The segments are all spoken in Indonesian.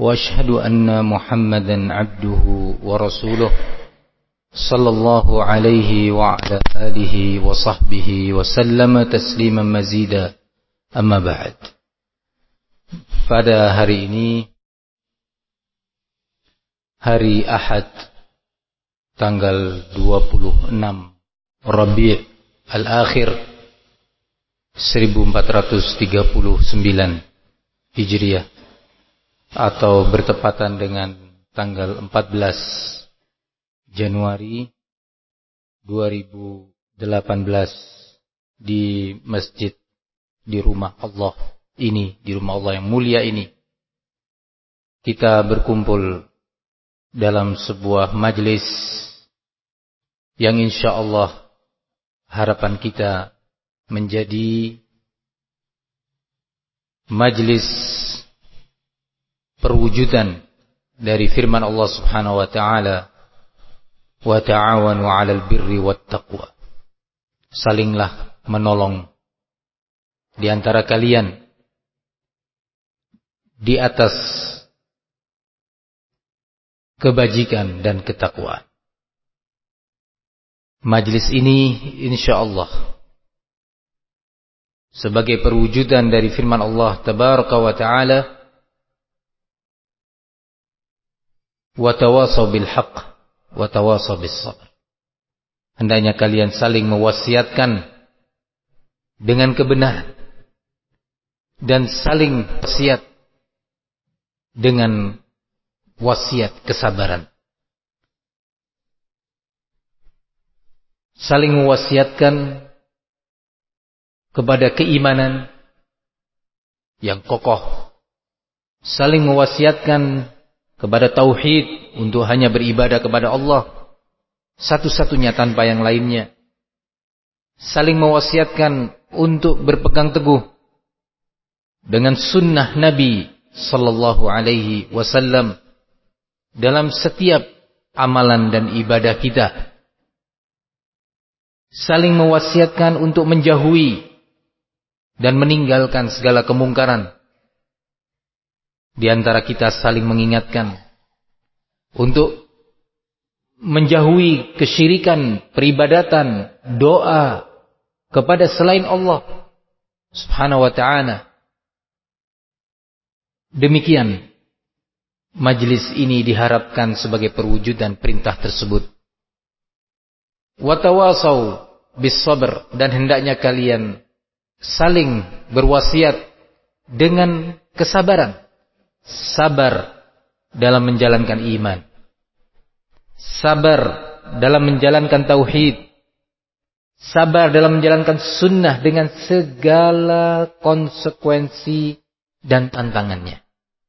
وأشهد أن محمدا عبده ورسوله صلى الله عليه وعلى آله وصحبه وسلم تسليما مزيدا. أما بعد. Pada hari ini, hari Ahad, tanggal 26 Rabi' al-Akhir 1439 Hijriah, atau bertepatan dengan tanggal 14 Januari 2018 di masjid, di rumah Allah ini, di rumah Allah yang mulia ini, kita berkumpul dalam sebuah majlis yang insya Allah harapan kita menjadi majlis perwujudan dari firman Allah Subhanahu wa taala, wa ta'awanu 'alal birri wat taqwa. Salinglah menolong di antara kalian di atas kebajikan dan ketakwaan. Majlis ini insyaallah sebagai perwujudan dari firman Allah tabaraka wa taala, wa tawasaw bil haqq wa tawasaw bis sabr. Hendaknya kalian saling mewasiatkan dengan kebenaran dan saling wasiat dengan wasiat kesabaran. Saling mewasiatkan kepada keimanan yang kokoh, saling mewasiatkan kepada tauhid, untuk hanya beribadah kepada Allah satu-satunya tanpa yang lainnya. Saling mewasiatkan untuk berpegang teguh dengan sunnah Nabi sallallahu alaihi wasallam dalam setiap amalan dan ibadah kita. Saling mewasiatkan untuk menjauhi dan meninggalkan segala kemungkaran. Di antara kita saling mengingatkan untuk menjauhi kesyirikan, peribadatan, doa kepada selain Allah Subhanahu wa ta'ala. Demikian majlis ini diharapkan sebagai perwujudan perintah tersebut. Wa tawasaw bis sabr, dan hendaknya kalian saling berwasiat dengan kesabaran. Sabar dalam menjalankan iman, sabar dalam menjalankan tauhid, sabar dalam menjalankan sunnah dengan segala konsekuensi dan tantangannya.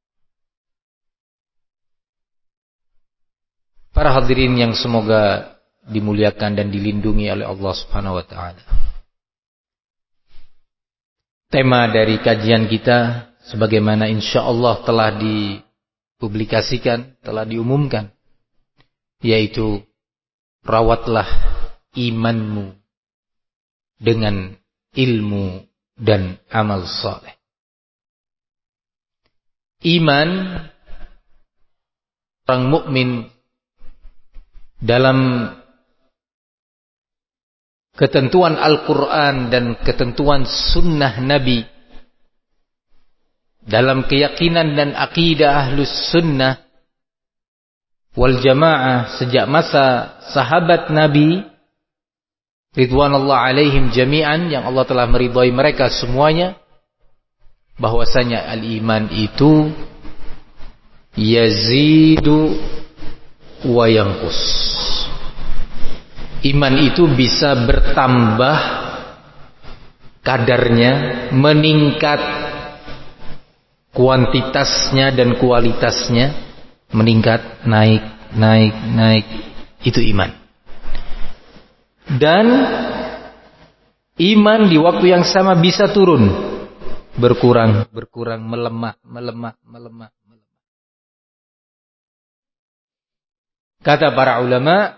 Para hadirin yang semoga dimuliakan dan dilindungi oleh Allah Subhanahu wa taala. Tema dari kajian kita sebagaimana insyaallah telah dipublikasikan, telah diumumkan, yaitu rawatlah imanmu dengan ilmu dan amal saleh. Iman orang mukmin dalam ketentuan Al-Quran dan ketentuan sunnah Nabi, dalam keyakinan dan akidah Ahlus Sunnah wal Jamaah sejak masa sahabat Nabi ridwanullah alaihim jami'an, yang Allah telah meridhai mereka semuanya, bahwasanya al-iman itu yazidu wa yanqus. Iman itu bisa bertambah kadarnya, meningkat kuantitasnya dan kualitasnya, meningkat, naik. Itu iman. Dan iman di waktu yang sama bisa turun, berkurang, melemah. Kata para ulama,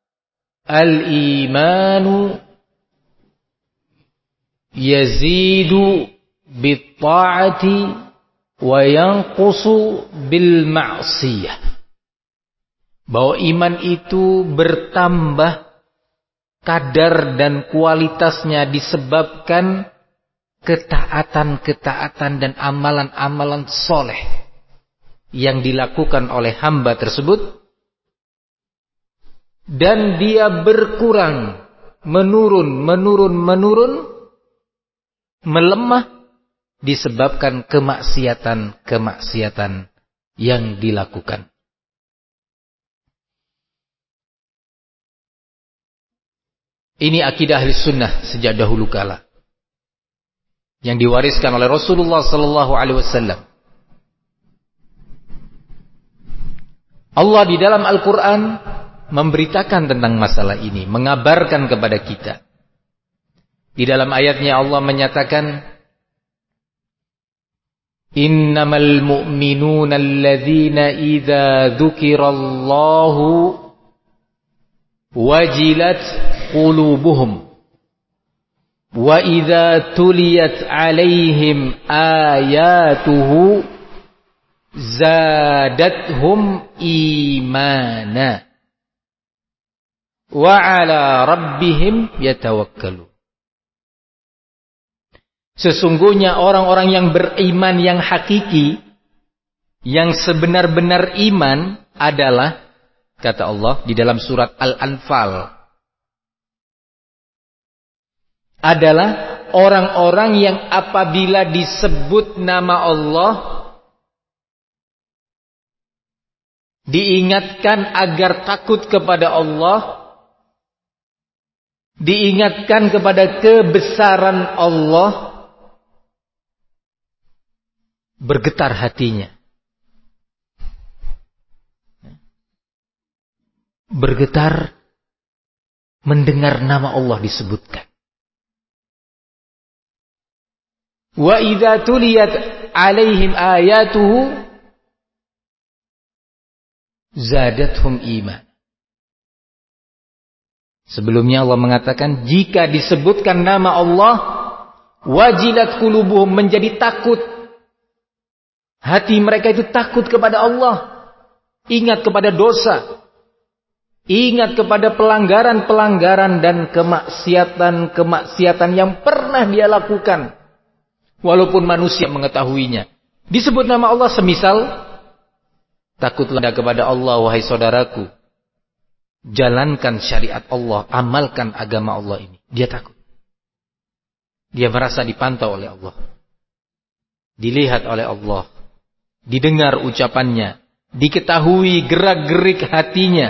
al-imanu yazidu bit-ta'ati wa yanqusu bil ma'siyah. Bahwa iman itu bertambah kadar dan kualitasnya disebabkan ketaatan-ketaatan dan amalan-amalan soleh yang dilakukan oleh hamba tersebut, dan dia berkurang, menurun, melemah disebabkan kemaksiatan yang dilakukan. Ini akidah ahli sunnah sejak dahulu kala, yang diwariskan oleh Rasulullah sallallahu alaihi wasallam. Allah di dalam Al-Qur'an memberitakan tentang masalah ini, mengabarkan kepada kita. Di dalam ayatnya Allah menyatakan, innamal mu'minuna alladzina idza dzukirallahu wajilat qulubuhum wa idza tuliyat alaihim ayatuhu zadathum imana wa ala rabbihim yatawakkalun. Sesungguhnya orang-orang yang beriman yang hakiki, yang sebenar-benar iman adalah, kata Allah di dalam surat Al-Anfal, adalah orang-orang yang apabila disebut nama Allah diingatkan agar takut kepada Allah, diingatkan kepada kebesaran Allah, bergetar hatinya. Bergetar mendengar nama Allah disebutkan. Wa idza tuliyat alaihim ayatuhu zadathum iman. Sebelumnya Allah mengatakan, jika disebutkan nama Allah, wajilat qulubuhum, menjadi takut. Hati mereka itu takut kepada Allah, ingat kepada dosa, ingat kepada pelanggaran-pelanggaran dan kemaksiatan-kemaksiatan yang pernah dia lakukan. Walaupun manusia mengetahuinya. Disebut nama Allah semisal, takutlah kepada Allah wahai saudaraku. Jalankan syariat Allah, amalkan agama Allah ini. Dia takut. Dia merasa dipantau oleh Allah. Dilihat oleh Allah. Didengar ucapannya. Diketahui gerak-gerik hatinya.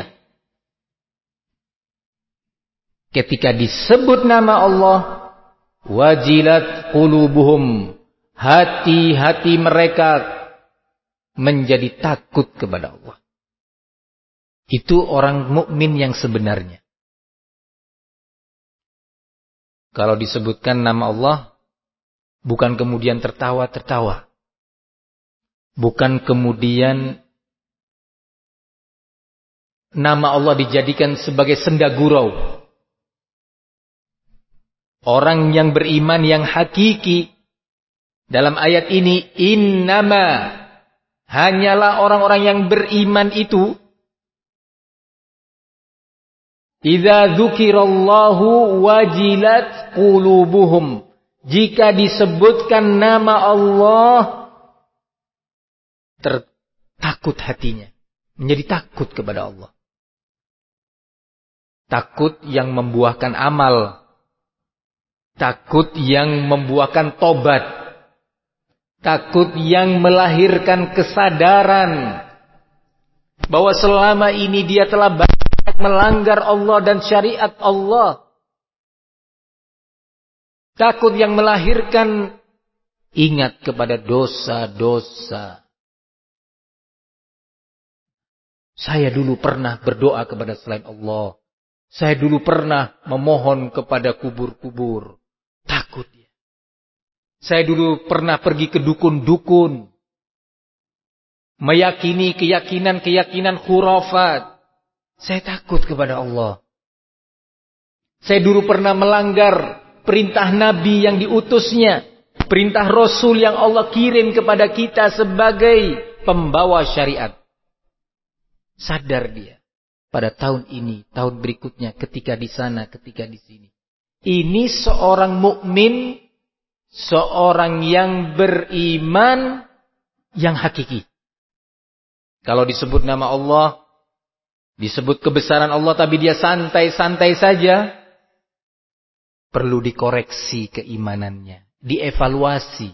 Ketika disebut nama Allah, wajilat qulubuhum, hati-hati mereka menjadi takut kepada Allah. Itu orang mukmin yang sebenarnya. Kalau disebutkan nama Allah, bukan kemudian tertawa-tertawa. Bukan kemudian nama Allah dijadikan sebagai senda gurau. Orang yang beriman yang hakiki dalam ayat ini, innama, hanyalah orang-orang yang beriman itu, idza dzukirallahu wajilat qulubuhum, jika disebutkan nama Allah takut hatinya, menjadi takut kepada Allah. Takut yang membuahkan amal, takut yang membuahkan tobat, takut yang melahirkan kesadaran bahwa selama ini dia telah banyak melanggar Allah dan syariat Allah. Takut yang melahirkan ingat kepada dosa-dosa. Saya dulu pernah berdoa kepada selain Allah. Saya dulu pernah memohon kepada kubur-kubur. Takut ya. Saya dulu pernah pergi ke dukun-dukun. Meyakini keyakinan-keyakinan khurafat. Saya takut kepada Allah. Saya dulu pernah melanggar perintah Nabi yang diutusnya. perintah Rasul yang Allah kirim kepada kita sebagai pembawa syariat. Sadar dia pada tahun ini, tahun berikutnya, ketika di sana, ketika di sini. Ini seorang mukmin, seorang yang beriman yang hakiki. Kalau disebut nama Allah, disebut kebesaran Allah, tapi dia santai-santai saja, perlu dikoreksi keimanannya, dievaluasi.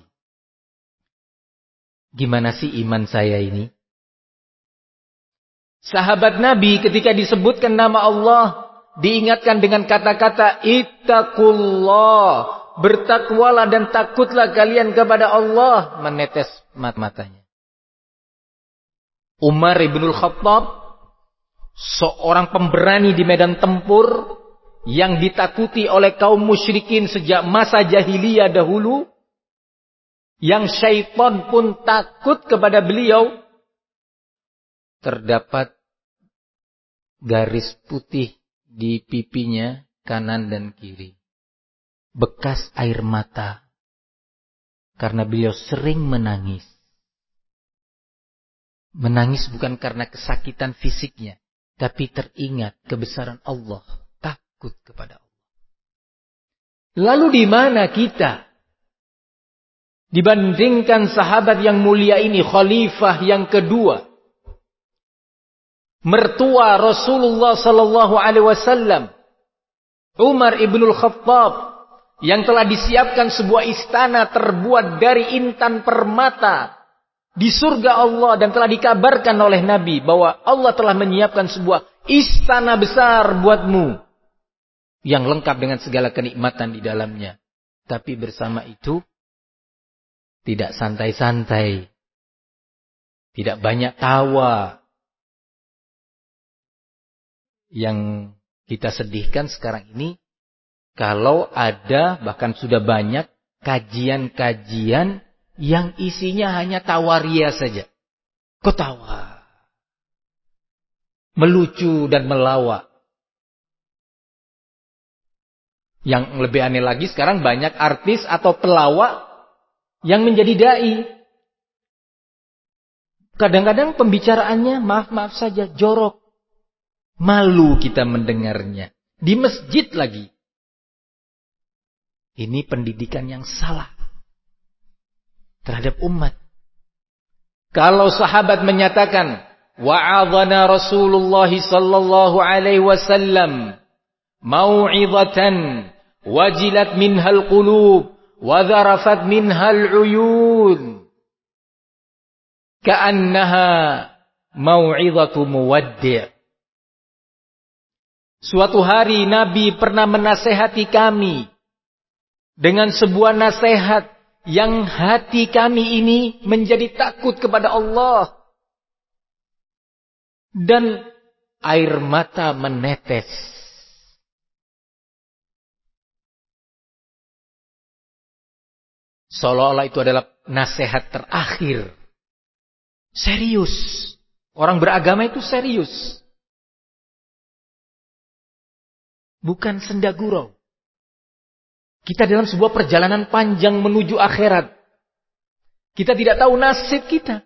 Gimana sih iman saya ini? Sahabat Nabi ketika disebutkan nama Allah, diingatkan dengan kata-kata ittaqullah, bertakwalah dan takutlah kalian kepada Allah, menetes matanya. Umar ibnul Khattab, seorang pemberani di medan tempur yang ditakuti oleh kaum musyrikin sejak masa jahiliyah dahulu, yang syaitan pun takut kepada beliau, terdapat garis putih di pipinya kanan dan kiri, bekas air mata, karena beliau sering menangis. Menangis bukan karena kesakitan fisiknya, tapi teringat kebesaran Allah, takut kepada Allah. Lalu di mana kita dibandingkan sahabat yang mulia ini, khalifah yang kedua, mertua Rasulullah sallallahu alaihi wasallam, Umar ibnul Khattab, yang telah disiapkan sebuah istana terbuat dari intan permata di surga Allah, dan telah dikabarkan oleh Nabi bahwa Allah telah menyiapkan sebuah istana besar buatmu yang lengkap dengan segala kenikmatan di dalamnya. Tapi bersama itu tidak santai-santai, tidak banyak tawa. Yang kita sedihkan sekarang ini, kalau ada, bahkan sudah banyak kajian-kajian yang isinya hanya tawaria saja. Ketawa, melucu dan melawak. Yang lebih aneh lagi, sekarang banyak artis atau pelawak yang menjadi dai. Kadang-kadang pembicaraannya maaf-maaf saja, jorok. Malu kita mendengarnya. Di masjid lagi. Ini pendidikan yang salah terhadap umat. Kalau sahabat menyatakan, wa'adhana Rasulullah sallallahu alaihi wasallam mau'izatan wajilat minhal qulub wa dharafat minhal uyun ka'annaha mau'izatu muwaddi'. Suatu hari Nabi pernah menasehati kami dengan sebuah nasihat yang hati kami ini menjadi takut kepada Allah. Dan air mata menetes. Seolah-olah itu adalah nasihat terakhir. Serius. Orang beragama itu serius. Bukan senda gurau. Kita dalam sebuah perjalanan panjang menuju akhirat. Kita tidak tahu nasib kita.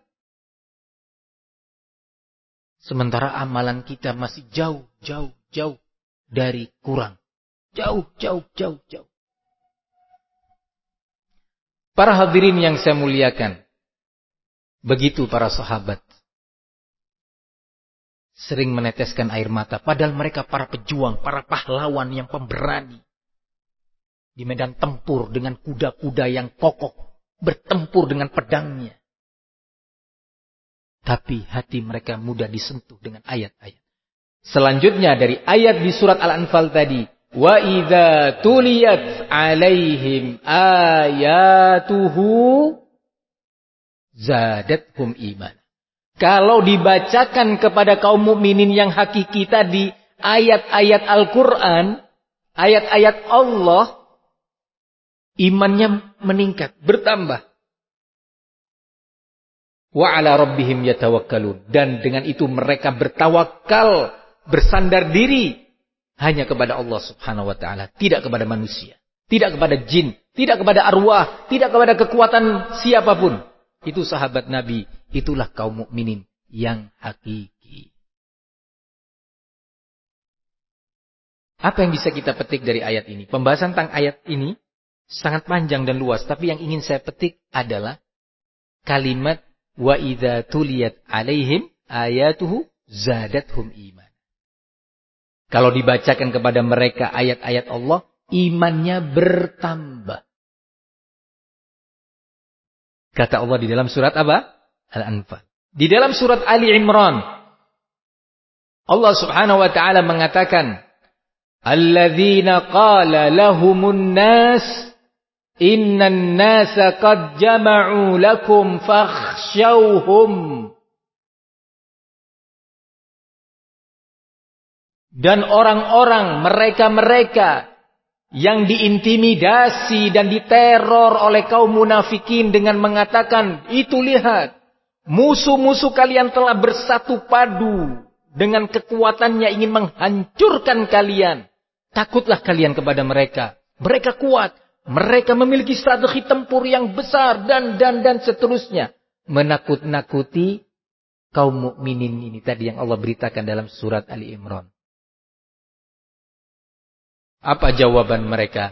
Sementara amalan kita masih jauh dari kurang. Jauh. Para hadirin yang saya muliakan. Begitu para sahabat. Sering meneteskan air mata. Padahal mereka para pejuang, para pahlawan yang pemberani. Di medan tempur dengan kuda-kuda yang kokoh. Bertempur dengan pedangnya. Tapi hati mereka mudah disentuh dengan ayat-ayat. Selanjutnya dari ayat di surat Al-Anfal tadi. Wa idza tuliyat alaihim ayatuhu zadathum iman. Kalau dibacakan kepada kaum mukminin yang hakiki tadi ayat-ayat Al-Quran, ayat-ayat Allah, imannya meningkat, bertambah. Wa ala rabbihim yatawakkalun. Dan dengan itu mereka bertawakal, bersandar diri hanya kepada Allah subhanahu wa ta'ala. Tidak kepada manusia, tidak kepada jin, Tidak kepada arwah, tidak kepada kekuatan siapapun. Itu sahabat Nabi, itulah kaum mukminin yang hakiki. Apa yang bisa kita petik dari ayat ini? Pembahasan tentang ayat ini sangat panjang dan luas, tapi yang ingin saya petik adalah kalimat wa idza tuliyat alaihim ayatuhu zadathum iman. Kalau dibacakan kepada mereka ayat-ayat Allah, imannya bertambah. Kata Allah di dalam surat apa? Al-Anfal. Di dalam surat Ali Imran, Allah Subhanahu wa taala mengatakan, "Alladzina qala lahumun nas innan nasa qad jama'u lakum fakhshawhum." Dan orang-orang, mereka-mereka yang diintimidasi dan diteror oleh kaum munafikin dengan mengatakan, itu lihat, musuh-musuh kalian telah bersatu padu dengan kekuatannya ingin menghancurkan kalian. Takutlah kalian kepada mereka. Mereka kuat, mereka memiliki strategi tempur yang besar dan seterusnya. Menakut-nakuti kaum mukminin ini tadi yang Allah beritakan dalam surat Ali Imran. Apa jawaban mereka?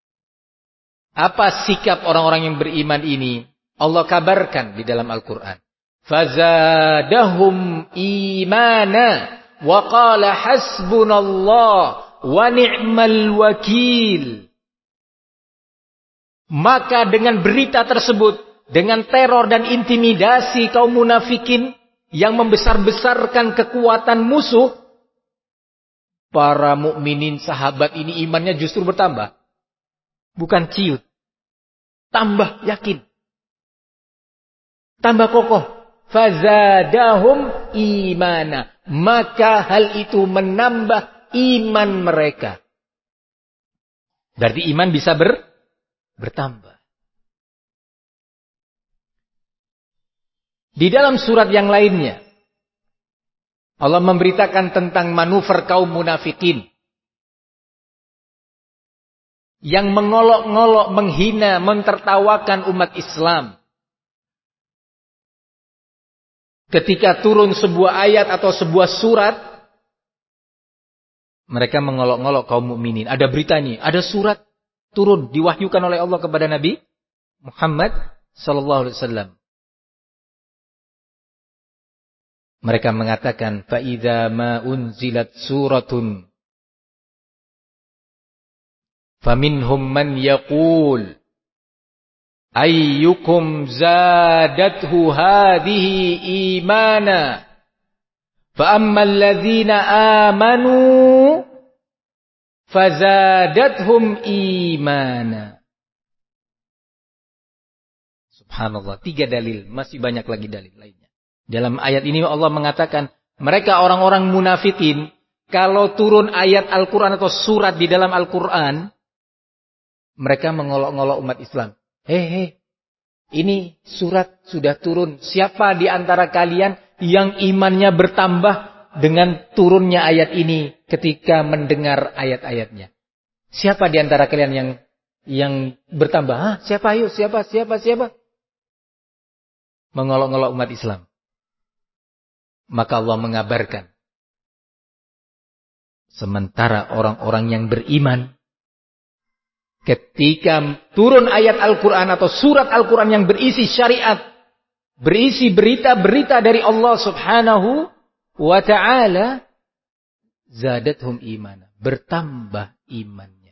Apa sikap orang-orang yang beriman ini? Allah kabarkan di dalam Al-Quran. Fazadahum imana wa qala hasbunallah wa ni'mal wakil. Maka dengan berita tersebut, dengan teror dan intimidasi kaum munafikin yang membesar-besarkan kekuatan musuh, para mukminin sahabat ini imannya justru bertambah. Bukan ciut. Tambah yakin. Tambah kokoh. Fazadahum imana. Maka hal itu menambah iman mereka. Berarti iman bisa bertambah. Di dalam surat yang lainnya, Allah memberitakan tentang manuver kaum munafikin yang mengolok-ngolok, menghina, mentertawakan umat Islam. Ketika turun sebuah ayat atau sebuah surat, mereka mengolok-ngolok kaum mukminin. Ada berita nih, ada surat turun diwahyukan oleh Allah kepada Nabi Muhammad sallallahu alaihi wasallam. Mereka mengatakan, فَإِذَا مَا أُنْزِلَتْ سُورَةٌ فَمِنْهُمْ مَنْ يَقُولُ أَيُّكُمْ زَادَتْهُ هَذِهِ إِيمَانًا فَأَمَّا الَّذِينَ آمَنُوا فَزَادَتْهُمْ إِيمَانًا. Subhanallah, 3 dalil, masih banyak lagi dalil lainnya. Dalam ayat ini Allah mengatakan, mereka orang-orang munafikin, kalau turun ayat Al-Quran atau surat di dalam Al-Quran, mereka mengolok-ngolok umat Islam. Hei, ini surat sudah turun. Siapa di antara kalian yang imannya bertambah dengan turunnya ayat ini ketika mendengar ayat-ayatnya? Siapa di antara kalian yang bertambah? Siapa? Ayo, siapa? Mengolok-ngolok umat Islam. Maka Allah mengabarkan, sementara orang-orang yang beriman, ketika turun ayat Al-Quran atau surat Al-Quran yang berisi syariat, berisi berita-berita dari Allah Subhanahu wa ta'ala, zadathum imana, bertambah imannya.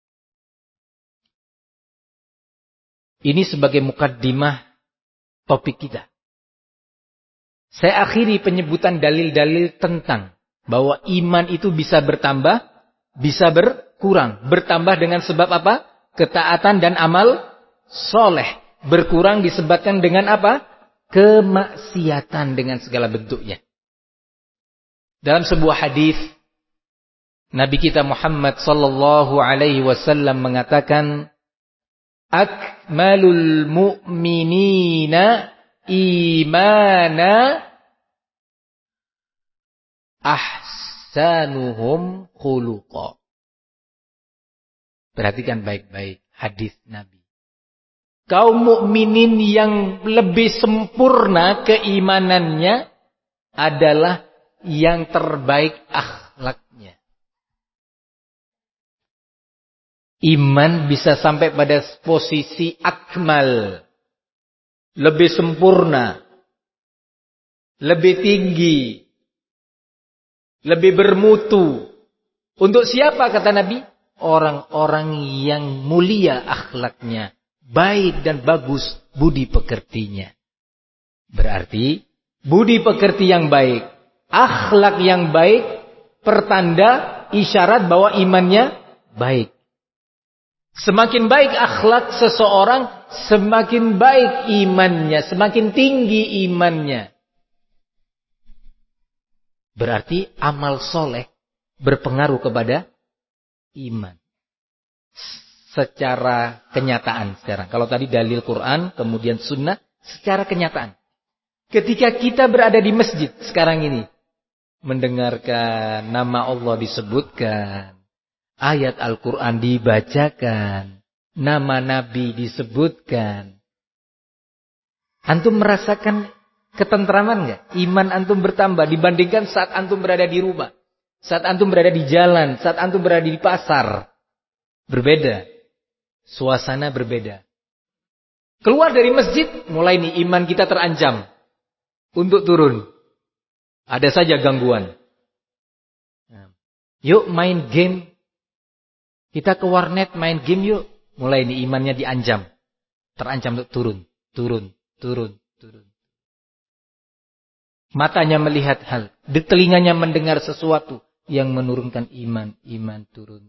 Ini sebagai mukaddimah topik kita. Saya akhiri penyebutan dalil-dalil tentang bahwa iman itu bisa bertambah, bisa berkurang. Bertambah dengan sebab apa? Ketaatan dan amal soleh. Berkurang disebabkan dengan apa? Kemaksiatan dengan segala bentuknya. Dalam sebuah hadis, Nabi kita Muhammad sallallahu alaihi wasallam mengatakan, akmalul mu'minina imana ahsanuhum khuluqa. Perhatikan baik-baik hadis Nabi. kaum mukminin yang lebih sempurna keimanannya adalah yang terbaik akhlaknya. Iman bisa sampai pada posisi akmal, lebih sempurna, lebih tinggi, lebih bermutu. Untuk siapa kata Nabi? Orang-orang yang mulia akhlaknya, baik dan bagus budi pekertinya. Berarti budi pekerti yang baik, akhlak yang baik, pertanda isyarat bahwa imannya baik. Semakin baik akhlak seseorang, semakin baik imannya, semakin tinggi imannya. Berarti amal soleh berpengaruh kepada iman. Secara kenyataan sekarang. Kalau tadi dalil Quran, kemudian sunnah, secara kenyataan. Ketika kita berada di masjid sekarang ini, mendengarkan nama Allah disebutkan, ayat Al-Quran dibacakan, nama Nabi disebutkan. Antum merasakan ketentraman enggak? Iman antum bertambah dibandingkan saat antum berada di rumah, saat antum berada di jalan, saat antum berada di pasar. Berbeda. Suasana berbeda. Keluar dari masjid, mulai nih iman kita terancam untuk turun. Ada saja gangguan. Yuk main game. Kita ke warnet main game yuk. Mulai nih imannya diancam. Terancam untuk turun. Matanya melihat hal. Telinganya mendengar sesuatu yang menurunkan iman turun.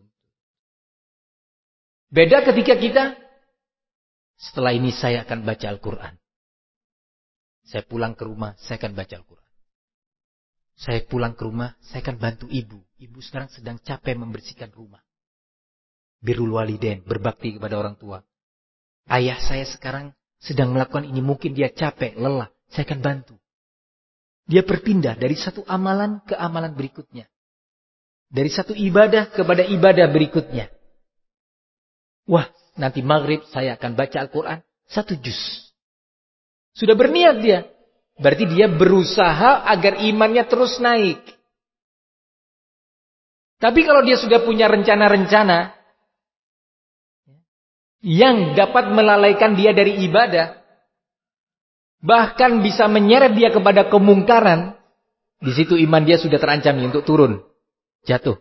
Beda ketika kita, setelah ini saya akan baca Al-Quran. Saya pulang ke rumah, saya akan baca Al-Quran. Saya pulang ke rumah, saya akan bantu ibu. Ibu sekarang sedang capek membersihkan rumah. Birrul walidain, berbakti kepada orang tua. Ayah saya sekarang sedang melakukan ini, mungkin dia capek, lelah. Saya akan bantu. Dia berpindah dari satu amalan ke amalan berikutnya. Dari satu ibadah kepada ibadah berikutnya. Wah, nanti maghrib saya akan baca Al-Quran 1 juz. Sudah berniat dia. Berarti dia berusaha agar imannya terus naik. Tapi kalau dia sudah punya rencana-rencana yang dapat melalaikan dia dari ibadah, bahkan bisa menyeret dia kepada kemungkaran, di situ iman dia sudah terancam untuk turun, jatuh.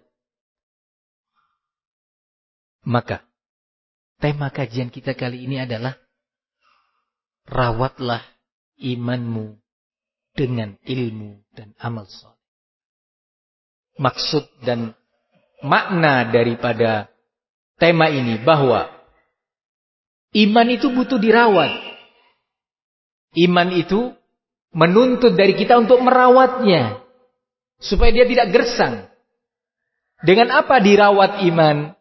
Maka tema kajian kita kali ini adalah rawatlah imanmu dengan ilmu dan amal saleh. Maksud dan makna daripada tema ini bahwa iman itu butuh dirawat. Iman itu menuntut dari kita untuk merawatnya supaya dia tidak gersang. Dengan apa dirawat iman?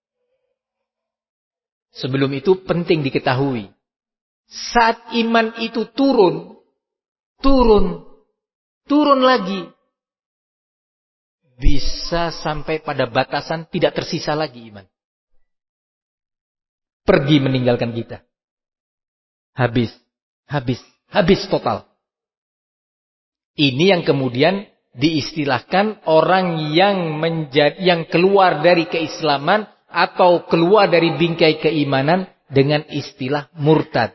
Sebelum itu penting diketahui. Saat iman itu turun lagi. Bisa sampai pada batasan tidak tersisa lagi iman. Pergi meninggalkan kita. Habis total. Ini yang kemudian diistilahkan orang yang keluar dari keislaman atau keluar dari bingkai keimanan dengan istilah murtad.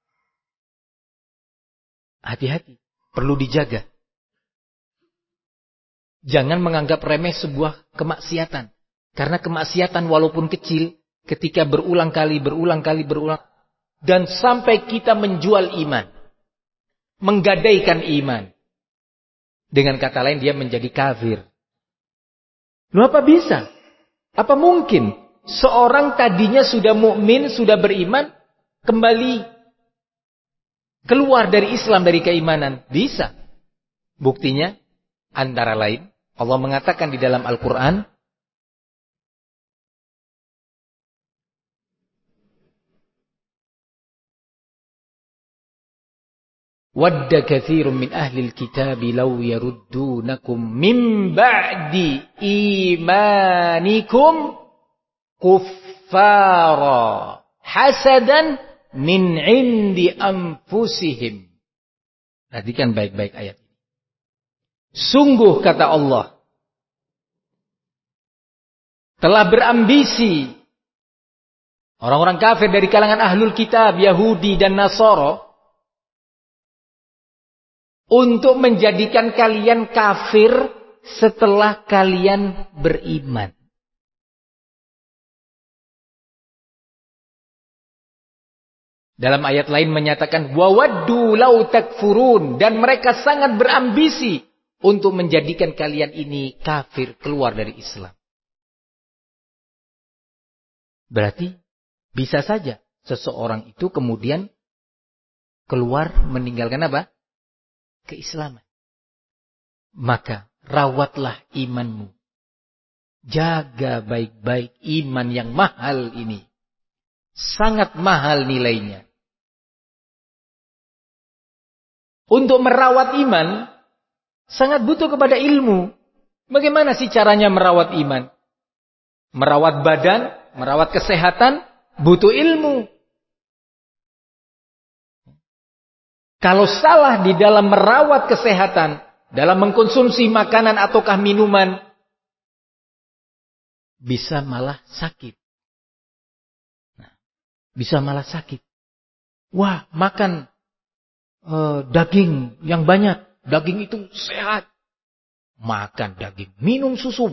Hati-hati, perlu dijaga. Jangan menganggap remeh sebuah kemaksiatan. Karena kemaksiatan walaupun kecil, ketika berulang kali, dan sampai kita menjual iman, menggadaikan iman. Dengan kata lain dia menjadi kafir. Loh, apa bisa? Apa mungkin seorang tadinya sudah mukmin, sudah beriman, kembali keluar dari Islam, dari keimanan? Bisa. Buktinya antara lain Allah mengatakan di dalam Al-Quran, Wadda katsirun min ahlil kitabi law yaruddunakum min ba'di imanikum kuffara hasadan min indi anfusihim. Perhatikan baik-baik ayat ini. Sungguh kata Allah, telah berambisi orang-orang kafir dari kalangan ahlul kitab, Yahudi dan Nasara, untuk menjadikan kalian kafir setelah kalian beriman. Dalam ayat lain menyatakan wawaddu law takfurun, dan mereka sangat berambisi untuk menjadikan kalian ini kafir, keluar dari Islam. Berarti bisa saja seseorang itu kemudian keluar meninggalkan apa? Keislaman. Maka rawatlah imanmu. Jaga baik-baik iman yang mahal ini. Sangat mahal nilainya. Untuk merawat iman, sangat butuh kepada ilmu. Bagaimana sih caranya merawat iman? Merawat badan, merawat kesehatan, butuh ilmu. Kalau salah di dalam merawat kesehatan, dalam mengkonsumsi makanan ataukah minuman, bisa malah sakit. Nah, bisa malah sakit. Wah, makan daging yang banyak. Daging itu sehat. Makan daging. Minum susu.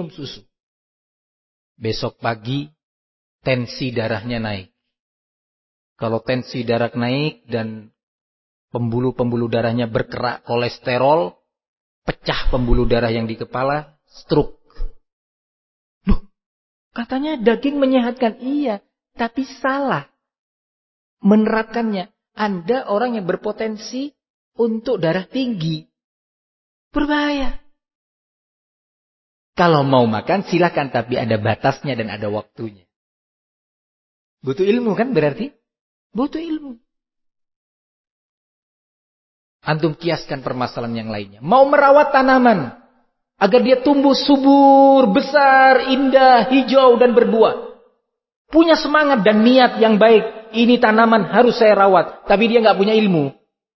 Besok pagi tensi darahnya naik. Kalau tensi darah naik dan pembuluh-pembuluh darahnya berkerak kolesterol, pecah pembuluh darah yang di kepala, stroke. Loh, katanya daging menyehatkan. Iya, tapi salah menerapkannya. Anda orang yang berpotensi untuk darah tinggi. Berbahaya. Kalau mau makan silakan, tapi ada batasnya dan ada waktunya. Butuh ilmu kan berarti? Butuh ilmu. Antum kiaskan permasalahan yang lainnya. Mau merawat tanaman agar dia tumbuh subur, besar, indah, hijau dan berbuah. Punya semangat dan niat yang baik. Ini tanaman harus saya rawat. Tapi dia nggak punya ilmu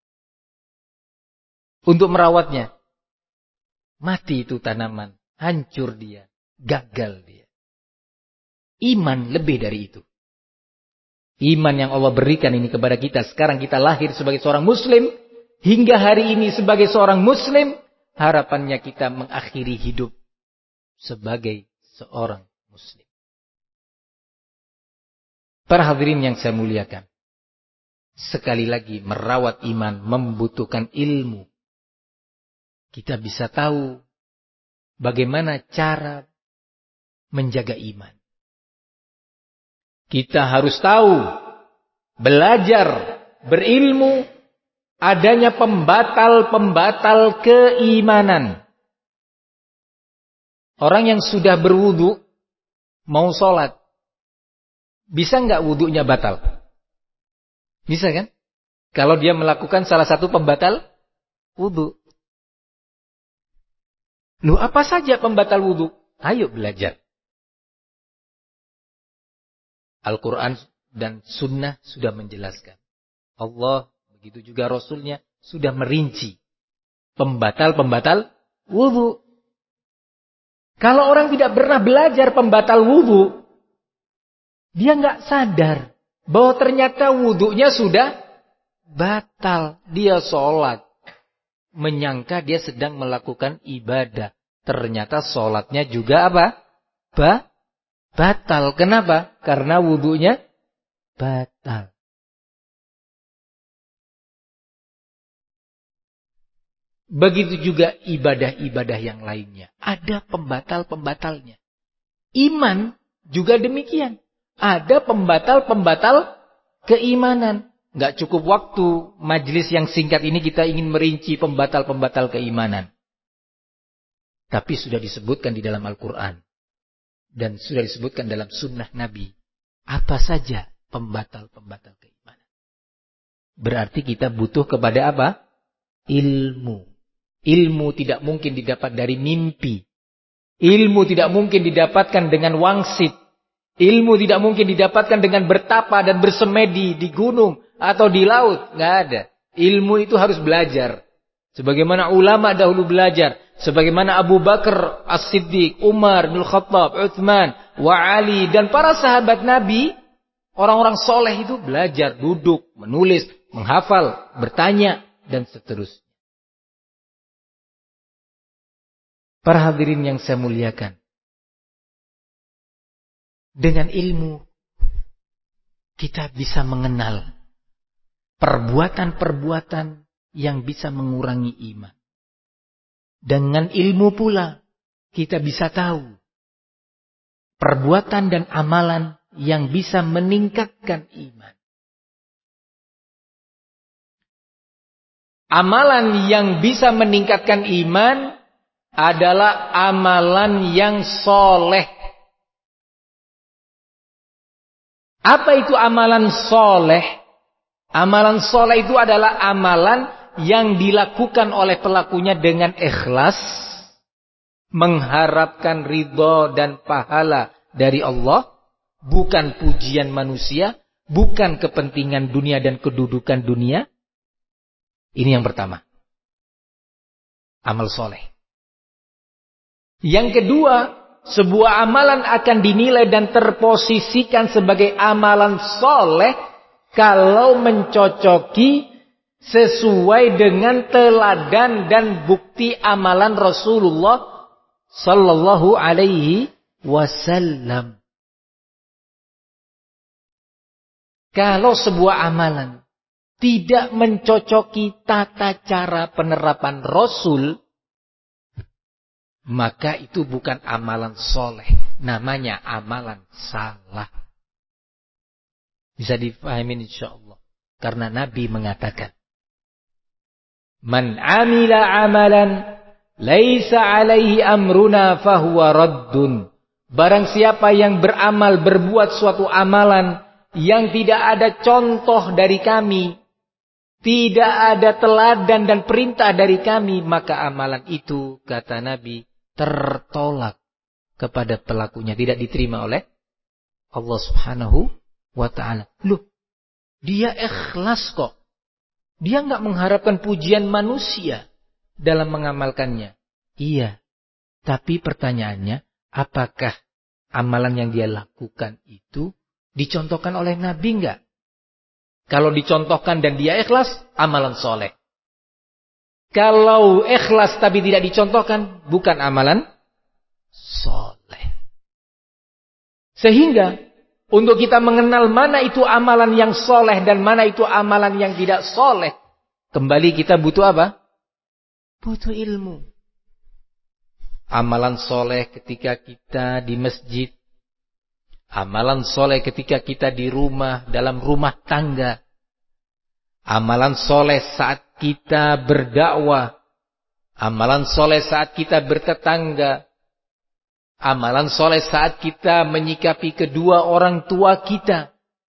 untuk merawatnya. Mati itu tanaman. Hancur dia. Gagal dia. Iman lebih dari itu. Iman yang Allah berikan ini kepada kita. Sekarang kita lahir sebagai seorang muslim. Hingga hari ini sebagai seorang muslim. Harapannya kita mengakhiri hidup sebagai seorang muslim. Para hadirin yang saya muliakan. Sekali lagi merawat iman membutuhkan ilmu. Kita bisa tahu bagaimana cara menjaga iman. Kita harus tahu, belajar, berilmu, adanya pembatal-pembatal keimanan. Orang yang sudah berwudu, mau sholat, bisa nggak wudunya batal? Bisa kan? Kalau dia melakukan salah satu pembatal wudu. Loh, apa saja pembatal wudu? Ayo belajar. Al-Quran dan Sunnah sudah menjelaskan. Allah, begitu juga Rasulnya, sudah merinci pembatal-pembatal wudu. Kalau orang tidak pernah belajar pembatal wudu, dia nggak sadar bahwa ternyata wudunya sudah batal. Dia sholat, menyangka dia sedang melakukan ibadah. Ternyata sholatnya juga apa? Batal. Kenapa? Karena wudunya batal. Begitu juga ibadah-ibadah yang lainnya. Ada pembatal-pembatalnya. Iman juga demikian. Ada pembatal-pembatal keimanan. Nggak cukup waktu majelis yang singkat ini kita ingin merinci pembatal-pembatal keimanan. Tapi sudah disebutkan di dalam Al-Quran. Dan sudah disebutkan dalam sunnah Nabi. Apa saja pembatal-pembatal keimanan. Berarti kita butuh kepada apa? Ilmu. Ilmu tidak mungkin didapat dari mimpi. Ilmu tidak mungkin didapatkan dengan wangsit. Ilmu tidak mungkin didapatkan dengan bertapa dan bersemedi di gunung atau di laut. Nggak ada. Ilmu itu harus belajar. Sebagaimana ulama dahulu belajar. Sebagaimana Abu Bakar As-Siddiq, Umar bin Khattab, Uthman, wa Ali. Dan para sahabat Nabi, orang-orang soleh itu belajar, duduk, menulis, menghafal, bertanya, dan seterusnya. Para hadirin yang saya muliakan. Dengan ilmu, kita bisa mengenal perbuatan-perbuatan yang bisa mengurangi iman. Dengan ilmu pula, kita bisa tahu perbuatan dan amalan yang bisa meningkatkan iman. Amalan yang bisa meningkatkan iman adalah amalan yang soleh. Apa itu amalan soleh? Amalan soleh itu adalah amalan yang dilakukan oleh pelakunya dengan ikhlas, mengharapkan ridho dan pahala dari Allah, bukan pujian manusia, bukan kepentingan dunia dan kedudukan dunia. Ini yang pertama. Amal soleh. Yang kedua, sebuah amalan akan dinilai dan terposisikan sebagai amalan soleh kalau mencocoki sesuai dengan teladan dan bukti amalan Rasulullah sallallahu alaihi wasallam. Kalau sebuah amalan tidak mencocoki tata cara penerapan Rasul, maka itu bukan amalan soleh. Namanya amalan salah. Bisa difahami insyaallah. Karena Nabi mengatakan, Man amila amalan laisa alaihi amruna fahuwa raddun. Barang siapa yang beramal, berbuat suatu amalan yang tidak ada contoh dari kami, tidak ada teladan dan perintah dari kami, maka amalan itu, kata Nabi, tertolak kepada pelakunya, tidak diterima oleh Allah Subhanahu wa ta'ala. Loh, dia ikhlas kok. Dia enggak mengharapkan pujian manusia dalam mengamalkannya. Iya. Tapi pertanyaannya, apakah amalan yang dia lakukan itu dicontohkan oleh Nabi enggak? Kalau dicontohkan dan dia ikhlas, amalan soleh. Kalau ikhlas tapi tidak dicontohkan, bukan amalan soleh. Sehingga untuk kita mengenal mana itu amalan yang soleh dan mana itu amalan yang tidak soleh, kembali kita butuh apa? Butuh ilmu. Amalan soleh ketika kita di masjid, amalan soleh ketika kita di rumah, dalam rumah tangga, amalan soleh saat kita berdakwah, amalan soleh saat kita bertetangga, amalan soleh saat kita menyikapi kedua orang tua kita.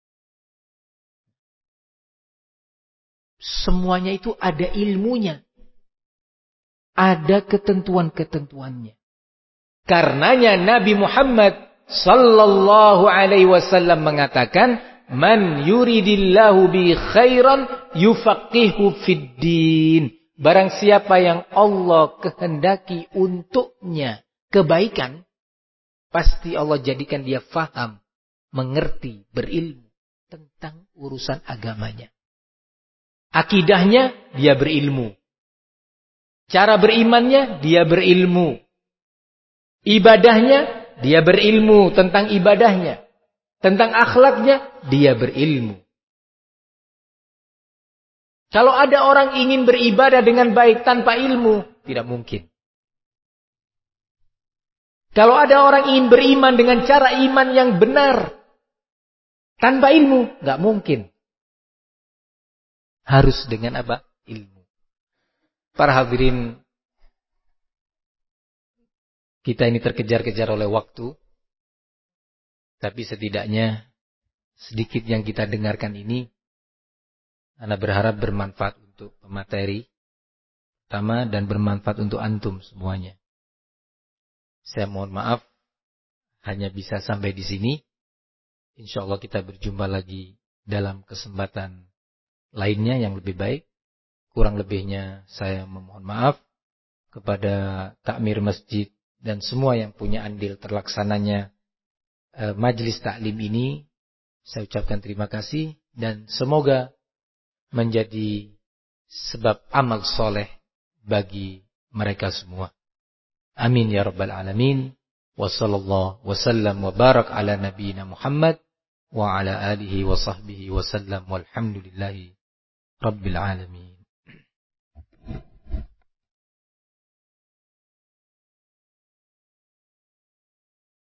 Semuanya itu ada ilmunya. Ada ketentuan-ketentuannya. Karenanya Nabi Muhammad sallallahu alaihi wasallam mengatakan, Man yuridillahu bi khairan yufaqihu fid din. Barang siapa yang Allah kehendaki untuknya kebaikan, pasti Allah jadikan dia faham, mengerti, berilmu tentang urusan agamanya. Akidahnya dia berilmu. Cara berimannya dia berilmu. Ibadahnya dia berilmu tentang ibadahnya. Tentang akhlaknya dia berilmu. Kalau ada orang ingin beribadah dengan baik tanpa ilmu, tidak mungkin. Kalau ada orang ingin beriman dengan cara iman yang benar tanpa ilmu, nggak mungkin. Harus dengan apa? Ilmu. Para hadirin, kita ini terkejar-kejar oleh waktu, tapi setidaknya sedikit yang kita dengarkan ini, Ana berharap bermanfaat untuk pemateri pertama dan bermanfaat untuk antum semuanya. Saya mohon maaf hanya bisa sampai di sini. Insyaallah kita berjumpa lagi dalam kesempatan lainnya yang lebih baik. Kurang lebihnya saya memohon maaf kepada takmir masjid dan semua yang punya andil terlaksananya majelis taklim ini. Saya ucapkan terima kasih dan semoga menjadi sebab amal soleh bagi mereka semua. Amin ya rabbal alamin. Wa sallallahu wa sallam wa barak ala nabiyyina Muhammad wa ala alihi wa sahbihi wa sallam walhamdulillahi rabbil alamin.